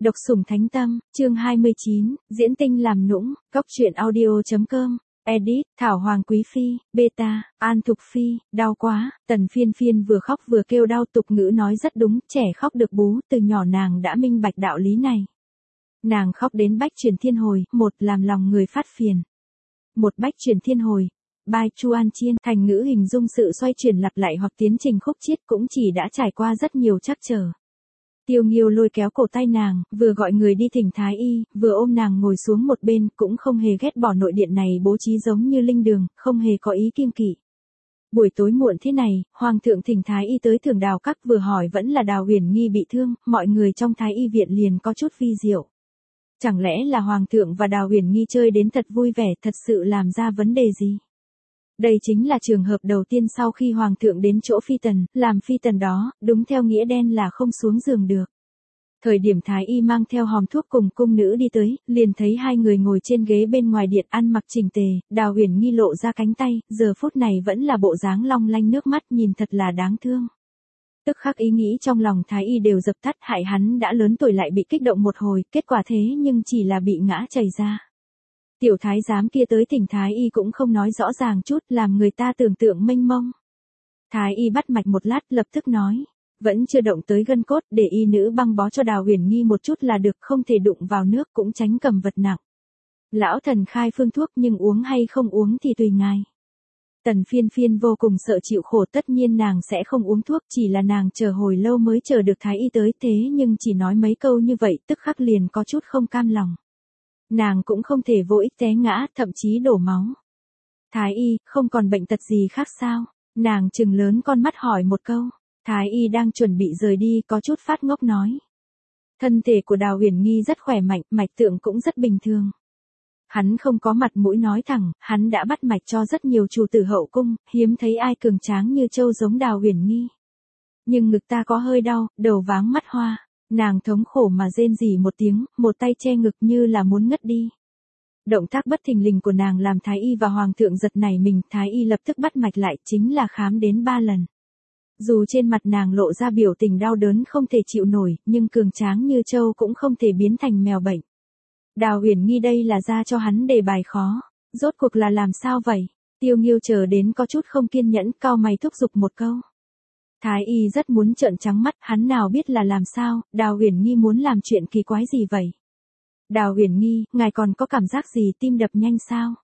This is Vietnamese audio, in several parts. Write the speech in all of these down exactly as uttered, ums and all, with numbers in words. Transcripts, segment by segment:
Độc sủng thánh tâm, chương hai mươi chín, diễn tinh làm nũng, góc truyện audio.com, edit, Thảo Hoàng Quý Phi, beta, An Thục Phi, đau quá, Tần Phiên Phiên vừa khóc vừa kêu đau. Tục ngữ nói rất đúng, trẻ khóc được bú, từ nhỏ nàng đã minh bạch đạo lý này. Nàng khóc đến bách chuyển thiên hồi, một làm lòng người phát phiền. Một bách chuyển thiên hồi, by Chu An Chiên, thành ngữ hình dung sự xoay chuyển lặp lại hoặc tiến trình khúc chiết cũng chỉ đã trải qua rất nhiều trắc trở. Tiêu Nghiêu lôi kéo cổ tay nàng, vừa gọi người đi thỉnh thái y, vừa ôm nàng ngồi xuống một bên, cũng không hề ghét bỏ nội điện này bố trí giống như linh đường, không hề có ý kiêng kỵ. Buổi tối muộn thế này, Hoàng thượng thỉnh thái y tới Thưởng Đào Các, vừa hỏi vẫn là Đào Huyền Nghi bị thương, mọi người trong thái y viện liền có chút vi diệu. Chẳng lẽ là Hoàng thượng và Đào Huyền Nghi chơi đến thật vui vẻ, thật sự làm ra vấn đề gì? Đây chính là trường hợp đầu tiên sau khi Hoàng thượng đến chỗ phi tần, làm phi tần đó, đúng theo nghĩa đen là không xuống giường được. Thời điểm thái y mang theo hòm thuốc cùng cung nữ đi tới, liền thấy hai người ngồi trên ghế bên ngoài điện ăn mặc chỉnh tề, Đào Huyền Nghi lộ ra cánh tay, giờ phút này vẫn là bộ dáng long lanh nước mắt, nhìn thật là đáng thương. Tức khắc ý nghĩ trong lòng thái y đều dập tắt, hại hắn đã lớn tuổi lại bị kích động một hồi, kết quả thế nhưng chỉ là bị ngã chảy ra. Tiểu thái giám kia tới thỉnh thái y cũng không nói rõ ràng chút, làm người ta tưởng tượng mênh mông. Thái y bắt mạch một lát, lập tức nói, vẫn chưa động tới gân cốt, để y nữ băng bó cho Đào Huyền Nghi một chút là được, không thể đụng vào nước, cũng tránh cầm vật nặng. Lão thần khai phương thuốc, nhưng uống hay không uống thì tùy ngài. Tần Phiên Phiên vô cùng sợ chịu khổ, tất nhiên nàng sẽ không uống thuốc, chỉ là nàng chờ hồi lâu mới chờ được thái y tới, thế nhưng chỉ nói mấy câu như vậy, tức khắc liền có chút không cam lòng. Nàng cũng không thể vô ích té ngã, thậm chí đổ máu. Thái y, không còn bệnh tật gì khác sao? Nàng trừng lớn con mắt hỏi một câu. Thái y đang chuẩn bị rời đi, có chút phát ngốc nói. Thân thể của Đào Huyền Nghi rất khỏe mạnh, mạch tượng cũng rất bình thường. Hắn không có mặt mũi nói thẳng, hắn đã bắt mạch cho rất nhiều chủ tử hậu cung, hiếm thấy ai cường tráng như châu giống Đào Huyền Nghi. Nhưng ngực ta có hơi đau, đầu váng mắt hoa. Nàng thống khổ mà rên rỉ một tiếng, một tay che ngực như là muốn ngất đi. Động tác bất thình lình của nàng làm thái y và hoàng thượng giật nảy mình, thái y lập tức bắt mạch lại, chính là khám đến ba lần. Dù trên mặt nàng lộ ra biểu tình đau đớn không thể chịu nổi, nhưng cường tráng như châu cũng không thể biến thành mèo bệnh. Đào Huyền Nghi đây là ra cho hắn đề bài khó, rốt cuộc là làm sao vậy? Tiêu Nghiêu chờ đến có chút không kiên nhẫn, cau mày thúc giục một câu. Thái y rất muốn trợn trắng mắt, hắn nào biết là làm sao, Đào Huyền Nghi muốn làm chuyện kỳ quái gì vậy? Đào Huyền Nghi, ngài còn có cảm giác gì, tim đập nhanh sao?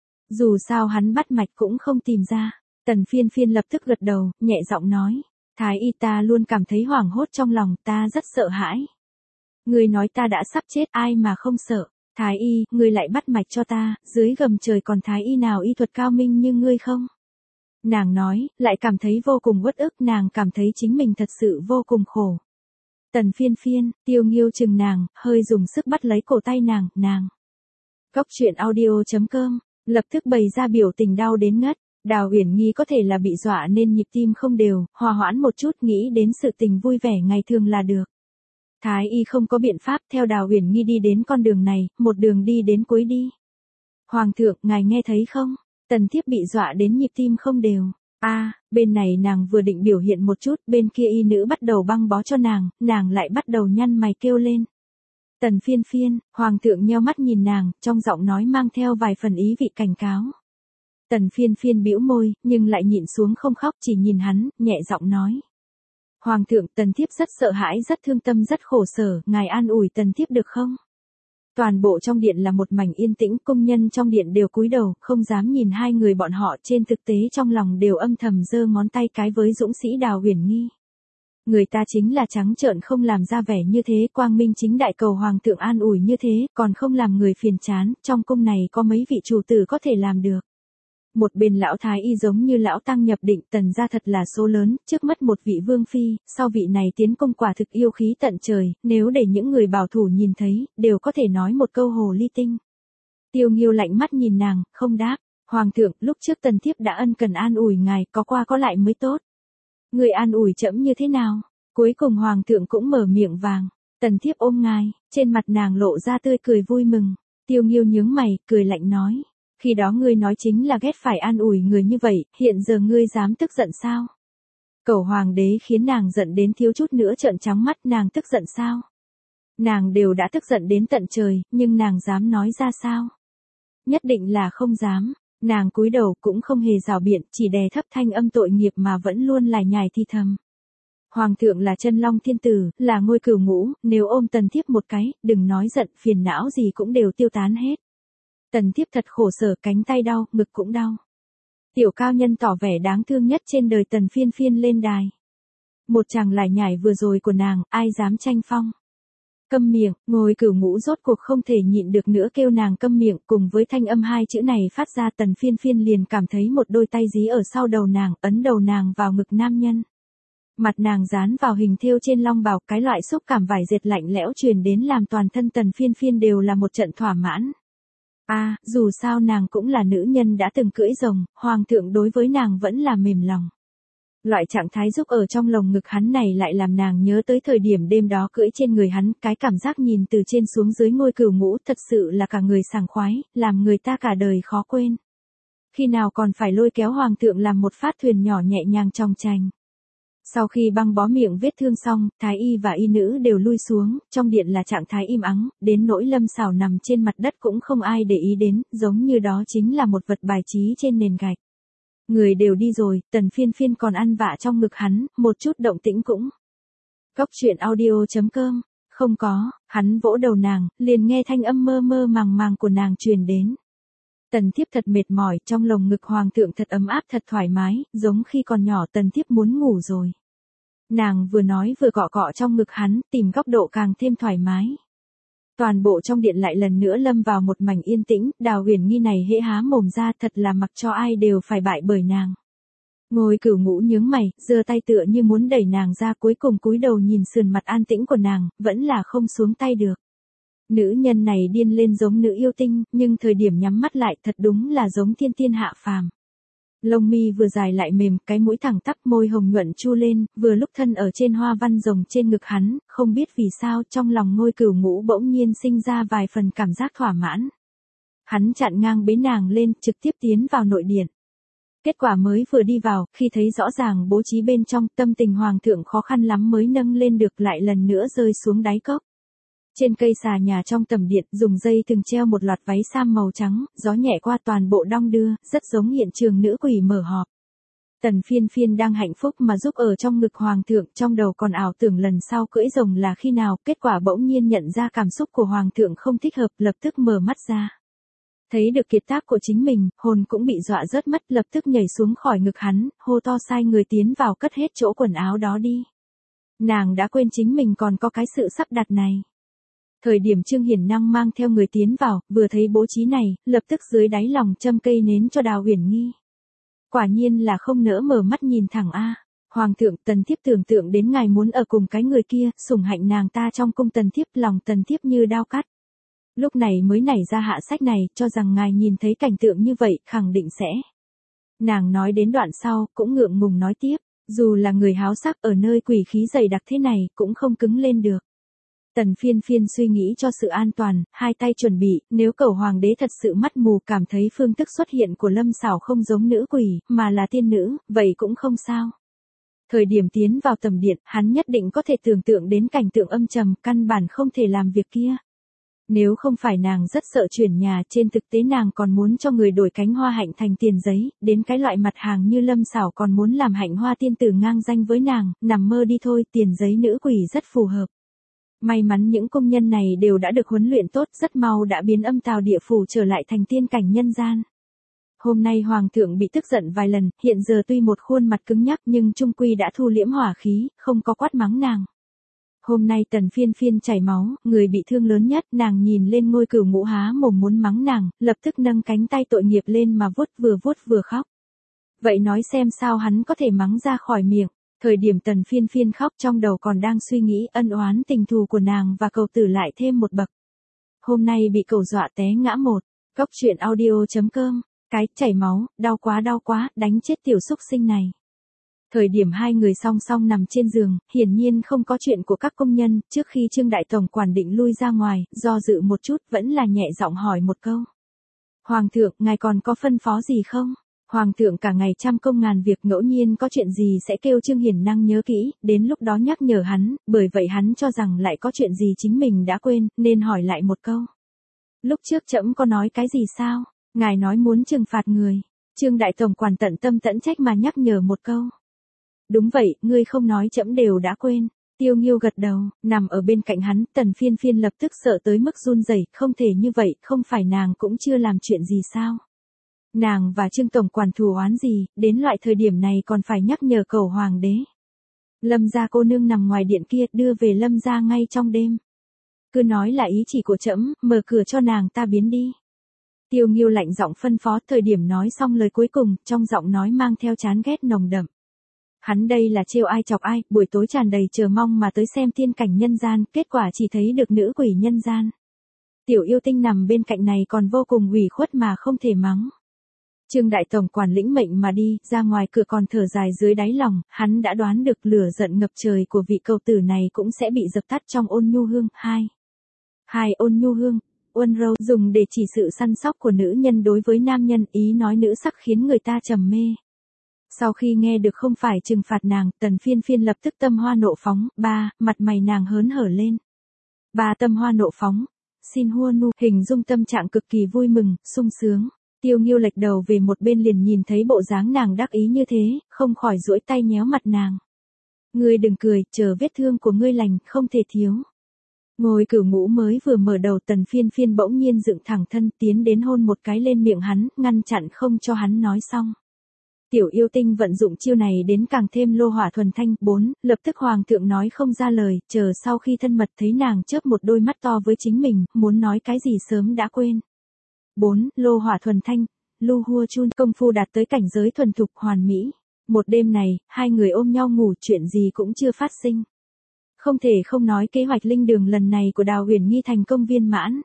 Dù sao hắn bắt mạch cũng không tìm ra. Tần Phiên Phiên lập tức gật đầu, nhẹ giọng nói. Thái y, ta luôn cảm thấy hoảng hốt trong lòng, ta rất sợ hãi. Ngươi nói ta đã sắp chết, ai mà không sợ? Thái y, ngươi lại bắt mạch cho ta, dưới gầm trời còn thái y nào y thuật cao minh như ngươi không? Nàng nói, lại cảm thấy vô cùng uất ức, nàng cảm thấy chính mình thật sự vô cùng khổ. Tần Phiên Phiên, Tiêu Nghiêu chừng nàng, hơi dùng sức bắt lấy cổ tay nàng, nàng. Góc truyện audio.com, lập tức bày ra biểu tình đau đến ngất. Đào Huyền Nghi có thể là bị dọa nên nhịp tim không đều, hòa hoãn một chút, nghĩ đến sự tình vui vẻ ngày thường là được. Thái y không có biện pháp, theo Đào Huyền Nghi đi đến con đường này, một đường đi đến cuối đi. Hoàng thượng, ngài nghe thấy không? Tần Thiếp bị dọa đến nhịp tim không đều. A, à, bên này nàng vừa định biểu hiện một chút, bên kia y nữ bắt đầu băng bó cho nàng, nàng lại bắt đầu nhăn mày kêu lên. Tần Phiên Phiên, Hoàng thượng nheo mắt nhìn nàng, trong giọng nói mang theo vài phần ý vị cảnh cáo. Tần Phiên Phiên bĩu môi, nhưng lại nhịn xuống không khóc, chỉ nhìn hắn, nhẹ giọng nói. Hoàng thượng, Tần Thiếp rất sợ hãi, rất thương tâm, rất khổ sở, ngài an ủi Tần Thiếp được không? Toàn bộ trong điện là một mảnh yên tĩnh, công nhân trong điện đều cúi đầu, không dám nhìn hai người bọn họ, trên thực tế trong lòng đều âm thầm giơ ngón tay cái với dũng sĩ Đào Huyền Nghi. Người ta chính là trắng trợn không làm ra vẻ như thế, quang minh chính đại cầu hoàng thượng an ủi như thế, còn không làm người phiền chán, trong cung này có mấy vị chủ tử có thể làm được. Một bên lão thái y giống như lão tăng nhập định, Tần gia thật là số lớn, trước mắt một vị vương phi, sau vị này tiến công quả thực yêu khí tận trời, nếu để những người bảo thủ nhìn thấy, đều có thể nói một câu hồ ly tinh. Tiêu Nghiêu lạnh mắt nhìn nàng, không đáp. Hoàng thượng, lúc trước Tần Thiếp đã ân cần an ủi ngài, có qua có lại mới tốt. Người an ủi trẫm như thế nào? Cuối cùng Hoàng thượng cũng mở miệng vàng. Tần Thiếp ôm ngài, trên mặt nàng lộ ra tươi cười vui mừng. Tiêu Nghiêu nhướng mày, cười lạnh nói. Khi đó ngươi nói chính là ghét phải an ủi người như vậy, hiện giờ ngươi dám tức giận sao? Cẩu hoàng đế khiến nàng giận đến thiếu chút nữa trợn trắng mắt, nàng tức giận sao? Nàng đều đã tức giận đến tận trời, nhưng nàng dám nói ra sao? Nhất định là không dám. Nàng cúi đầu cũng không hề rào biện, chỉ đè thấp thanh âm tội nghiệp mà vẫn luôn lải nhải thì thầm. Hoàng thượng là chân long thiên tử, là ngôi cửu ngũ, nếu ôm Tần Thiếp một cái, đừng nói giận, phiền não gì cũng đều tiêu tán hết. Tần Thiếp thật khổ sở, cánh tay đau, ngực cũng đau. Tiểu cao nhân tỏ vẻ đáng thương nhất trên đời Tần Phiên Phiên lên đài. Một chàng lải nhải vừa rồi của nàng, ai dám tranh phong. Câm miệng, ngôi cửu ngũ rốt cuộc không thể nhịn được nữa kêu nàng câm miệng, cùng với thanh âm hai chữ này phát ra Tần Phiên Phiên liền cảm thấy một đôi tay dí ở sau đầu nàng, ấn đầu nàng vào ngực nam nhân. Mặt nàng dán vào hình thêu trên long bào, cái loại xúc cảm vải dệt lạnh lẽo truyền đến làm toàn thân Tần Phiên Phiên đều là một trận thỏa mãn. A, à, dù sao nàng cũng là nữ nhân đã từng cưỡi rồng, hoàng thượng đối với nàng vẫn là mềm lòng. Loại trạng thái giúp ở trong lồng ngực hắn này lại làm nàng nhớ tới thời điểm đêm đó cưỡi trên người hắn, cái cảm giác nhìn từ trên xuống dưới ngôi cửu ngũ thật sự là cả người sảng khoái, làm người ta cả đời khó quên. Khi nào còn phải lôi kéo hoàng thượng làm một phát thuyền nhỏ nhẹ nhàng trong chành. Sau khi băng bó miệng vết thương xong, thái y và y nữ đều lui xuống, trong điện là trạng thái im ắng, đến nỗi Lâm Sảo nằm trên mặt đất cũng không ai để ý đến, giống như đó chính là một vật bài trí trên nền gạch. Người đều đi rồi, Tần Phiên Phiên còn ăn vạ trong ngực hắn, một chút động tĩnh cũng. Cốc truyện audio chấm com, không có, hắn vỗ đầu nàng, liền nghe thanh âm mơ mơ màng màng của nàng truyền đến. Tần Thiếp thật mệt mỏi, trong lồng ngực hoàng thượng thật ấm áp thật thoải mái, giống khi còn nhỏ Tần Thiếp muốn ngủ rồi. Nàng vừa nói vừa cọ cọ trong ngực hắn, tìm góc độ càng thêm thoải mái. Toàn bộ trong điện lại lần nữa lâm vào một mảnh yên tĩnh, Đào Huyền Nghi này hễ há mồm ra thật là mặc cho ai đều phải bại bởi nàng. Ngôi cửu ngũ nhướng mày, giơ tay tựa như muốn đẩy nàng ra, cuối cùng cúi đầu nhìn sườn mặt an tĩnh của nàng, vẫn là không xuống tay được. Nữ nhân này điên lên giống nữ yêu tinh, nhưng thời điểm nhắm mắt lại thật đúng là giống thiên tiên hạ phàm. Lông mi vừa dài lại mềm, cái mũi thẳng tắp, môi hồng nhuận chu lên, vừa lúc thân ở trên hoa văn rồng trên ngực hắn, không biết vì sao trong lòng ngôi cửu ngũ bỗng nhiên sinh ra vài phần cảm giác thỏa mãn. Hắn chặn ngang bế nàng lên, trực tiếp tiến vào nội điện. Kết quả mới vừa đi vào, khi thấy rõ ràng bố trí bên trong, tâm tình hoàng thượng khó khăn lắm mới nâng lên được, lại lần nữa rơi xuống đáy cốc. Trên cây xà nhà trong tầm điện, dùng dây từng treo một loạt váy sam màu trắng, gió nhẹ qua toàn bộ đong đưa, rất giống hiện trường nữ quỷ mở họp. Tần Phiên Phiên đang hạnh phúc mà giúp ở trong ngực hoàng thượng, trong đầu còn ảo tưởng lần sau cưỡi rồng là khi nào, kết quả bỗng nhiên nhận ra cảm xúc của hoàng thượng không thích hợp, lập tức mở mắt ra. Thấy được kiệt tác của chính mình, hồn cũng bị dọa rớt mất, lập tức nhảy xuống khỏi ngực hắn, hô to sai người tiến vào cất hết chỗ quần áo đó đi. Nàng đã quên chính mình còn có cái sự sắp đặt này. Thời điểm Trương Hiển Năng mang theo người tiến vào, vừa thấy bố trí này, lập tức dưới đáy lòng châm cây nến cho Đào Huyền Nghi. Quả nhiên là không nỡ mở mắt nhìn thẳng a. Hoàng thượng, Tần Thiếp tưởng tượng đến ngài muốn ở cùng cái người kia, sủng hạnh nàng ta trong cung Tần Thiếp, lòng Tần Thiếp như đao cắt. Lúc này mới nảy ra hạ sách này, cho rằng ngài nhìn thấy cảnh tượng như vậy, khẳng định sẽ. Nàng nói đến đoạn sau, cũng ngượng ngùng nói tiếp, dù là người háo sắc ở nơi quỷ khí dày đặc thế này, cũng không cứng lên được. Tần Phiên Phiên suy nghĩ cho sự an toàn, hai tay chuẩn bị, nếu cẩu hoàng đế thật sự mắt mù cảm thấy phương thức xuất hiện của Lâm Sảo không giống nữ quỷ, mà là tiên nữ, vậy cũng không sao. Thời điểm tiến vào tầm điện, hắn nhất định có thể tưởng tượng đến cảnh tượng âm trầm, căn bản không thể làm việc kia. Nếu không phải nàng rất sợ chuyển nhà, trên thực tế nàng còn muốn cho người đổi cánh hoa hạnh thành tiền giấy, đến cái loại mặt hàng như Lâm Sảo còn muốn làm hạnh hoa tiên tử ngang danh với nàng, nằm mơ đi thôi, tiền giấy nữ quỷ rất phù hợp. May mắn những công nhân này đều đã được huấn luyện tốt, rất mau đã biến âm tào địa phủ trở lại thành tiên cảnh nhân gian. Hôm nay hoàng thượng bị tức giận vài lần, hiện giờ tuy một khuôn mặt cứng nhắc nhưng trung quy đã thu liễm hỏa khí, không có quát mắng nàng. Hôm nay Tần Phiên Phiên chảy máu, người bị thương lớn nhất, nàng nhìn lên ngôi cửu ngũ há mồm muốn mắng nàng, lập tức nâng cánh tay tội nghiệp lên mà vuốt vừa vuốt vừa khóc. Vậy nói xem sao hắn có thể mắng ra khỏi miệng. Thời điểm Tần Phiên Phiên khóc trong đầu còn đang suy nghĩ ân oán tình thù của nàng và cầu tử lại thêm một bậc. Hôm nay bị cẩu dọa té ngã một. Cốc truyện audio chấm com. Cái chảy máu, đau quá đau quá, đánh chết tiểu xúc sinh này. Thời điểm hai người song song nằm trên giường, hiển nhiên không có chuyện của các công nhân, trước khi Trương Đại Tổng quản định lui ra ngoài, do dự một chút vẫn là nhẹ giọng hỏi một câu. Hoàng thượng, ngài còn có phân phó gì không? Hoàng thượng cả ngày trăm công ngàn việc, ngẫu nhiên có chuyện gì sẽ kêu Trương Hiển Năng nhớ kỹ, đến lúc đó nhắc nhở hắn, bởi vậy hắn cho rằng lại có chuyện gì chính mình đã quên, nên hỏi lại một câu. Lúc trước trẫm có nói cái gì sao? Ngài nói muốn trừng phạt người. Trương đại tổng quản tận tâm tận trách mà nhắc nhở một câu. Đúng vậy, ngươi không nói trẫm đều đã quên. Tiêu Nghiêu gật đầu, nằm ở bên cạnh hắn, Tần Phiên Phiên lập tức sợ tới mức run rẩy, không thể như vậy, không phải nàng cũng chưa làm chuyện gì sao? Nàng và Trương tổng quản thù oán gì, đến loại thời điểm này còn phải nhắc nhở cầu hoàng đế. Lâm gia cô nương nằm ngoài điện kia, đưa về Lâm gia ngay trong đêm. Cứ nói là ý chỉ của trẫm, mở cửa cho nàng ta biến đi. Tiêu Nghiêu lạnh giọng phân phó, thời điểm nói xong lời cuối cùng, trong giọng nói mang theo chán ghét nồng đậm. Hắn đây là trêu ai chọc ai, buổi tối tràn đầy chờ mong mà tới xem tiên cảnh nhân gian, kết quả chỉ thấy được nữ quỷ nhân gian. Tiểu yêu tinh nằm bên cạnh này còn vô cùng ủy khuất mà không thể mắng. Trương đại tổng quản lĩnh mệnh mà đi, ra ngoài cửa còn thở dài dưới đáy lòng, hắn đã đoán được lửa giận ngập trời của vị cầu tử này cũng sẽ bị dập tắt trong ôn nhu hương. Hai. Hai ôn nhu hương, Ôn Râu dùng để chỉ sự săn sóc của nữ nhân đối với nam nhân, ý nói nữ sắc khiến người ta trầm mê. Sau khi nghe được không phải trừng phạt nàng, Tần Phiên Phiên lập tức tâm hoa nộ phóng, ba, mặt mày nàng hớn hở lên. Ba tâm hoa nộ phóng, xin hua nu, hình dung tâm trạng cực kỳ vui mừng, sung sướng. Tiêu Nghiêu lệch đầu về một bên liền nhìn thấy bộ dáng nàng đắc ý như thế, không khỏi duỗi tay nhéo mặt nàng. Ngươi đừng cười, chờ vết thương của ngươi lành, không thể thiếu. Ngồi cửu ngũ mới vừa mở đầu, Tần Phiên Phiên bỗng nhiên dựng thẳng thân tiến đến hôn một cái lên miệng hắn, ngăn chặn không cho hắn nói xong. Tiểu yêu tinh vận dụng chiêu này đến càng thêm lô hỏa thuần thanh. Bốn, lập tức hoàng thượng nói không ra lời, chờ sau khi thân mật thấy nàng chớp một đôi mắt to với chính mình, muốn nói cái gì sớm đã quên. Bốn, lô hỏa thuần thanh, lu hua chun, công phu đạt tới cảnh giới thuần thục hoàn mỹ. Một đêm này, hai người ôm nhau ngủ, chuyện gì cũng chưa phát sinh. Không thể không nói kế hoạch linh đường lần này của Đào Huyền Nghi thành công viên mãn.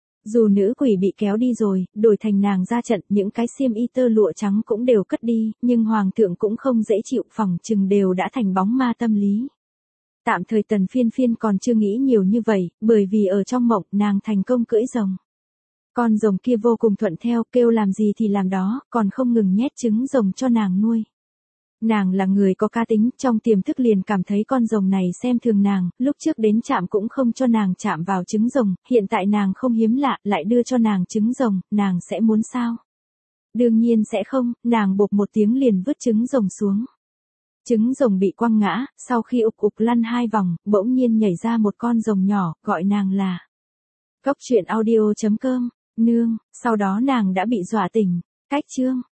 Dù nữ quỷ bị kéo đi rồi, đổi thành nàng ra trận, những cái xiêm y tơ lụa trắng cũng đều cất đi, nhưng hoàng thượng cũng không dễ chịu, phỏng chừng đều đã thành bóng ma tâm lý. Tạm thời Tần Phiên Phiên còn chưa nghĩ nhiều như vậy, bởi vì ở trong mộng nàng thành công cưỡi rồng. Con rồng kia vô cùng thuận theo, kêu làm gì thì làm đó, còn không ngừng nhét trứng rồng cho nàng nuôi. Nàng là người có cá tính, trong tiềm thức liền cảm thấy con rồng này xem thường nàng, lúc trước đến chạm cũng không cho nàng chạm vào trứng rồng, hiện tại nàng không hiếm lạ, lại đưa cho nàng trứng rồng, nàng sẽ muốn sao? Đương nhiên sẽ không, nàng bộp một tiếng liền vứt trứng rồng xuống. Trứng rồng bị quăng ngã, sau khi ục ục lăn hai vòng, bỗng nhiên nhảy ra một con rồng nhỏ, gọi nàng là Cốc truyện audio chấm com, nương, sau đó nàng đã bị dọa tỉnh. Cách chương